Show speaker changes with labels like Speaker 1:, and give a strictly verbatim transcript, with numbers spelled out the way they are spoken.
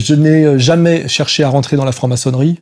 Speaker 1: Je n'ai jamais cherché à rentrer dans la franc-maçonnerie.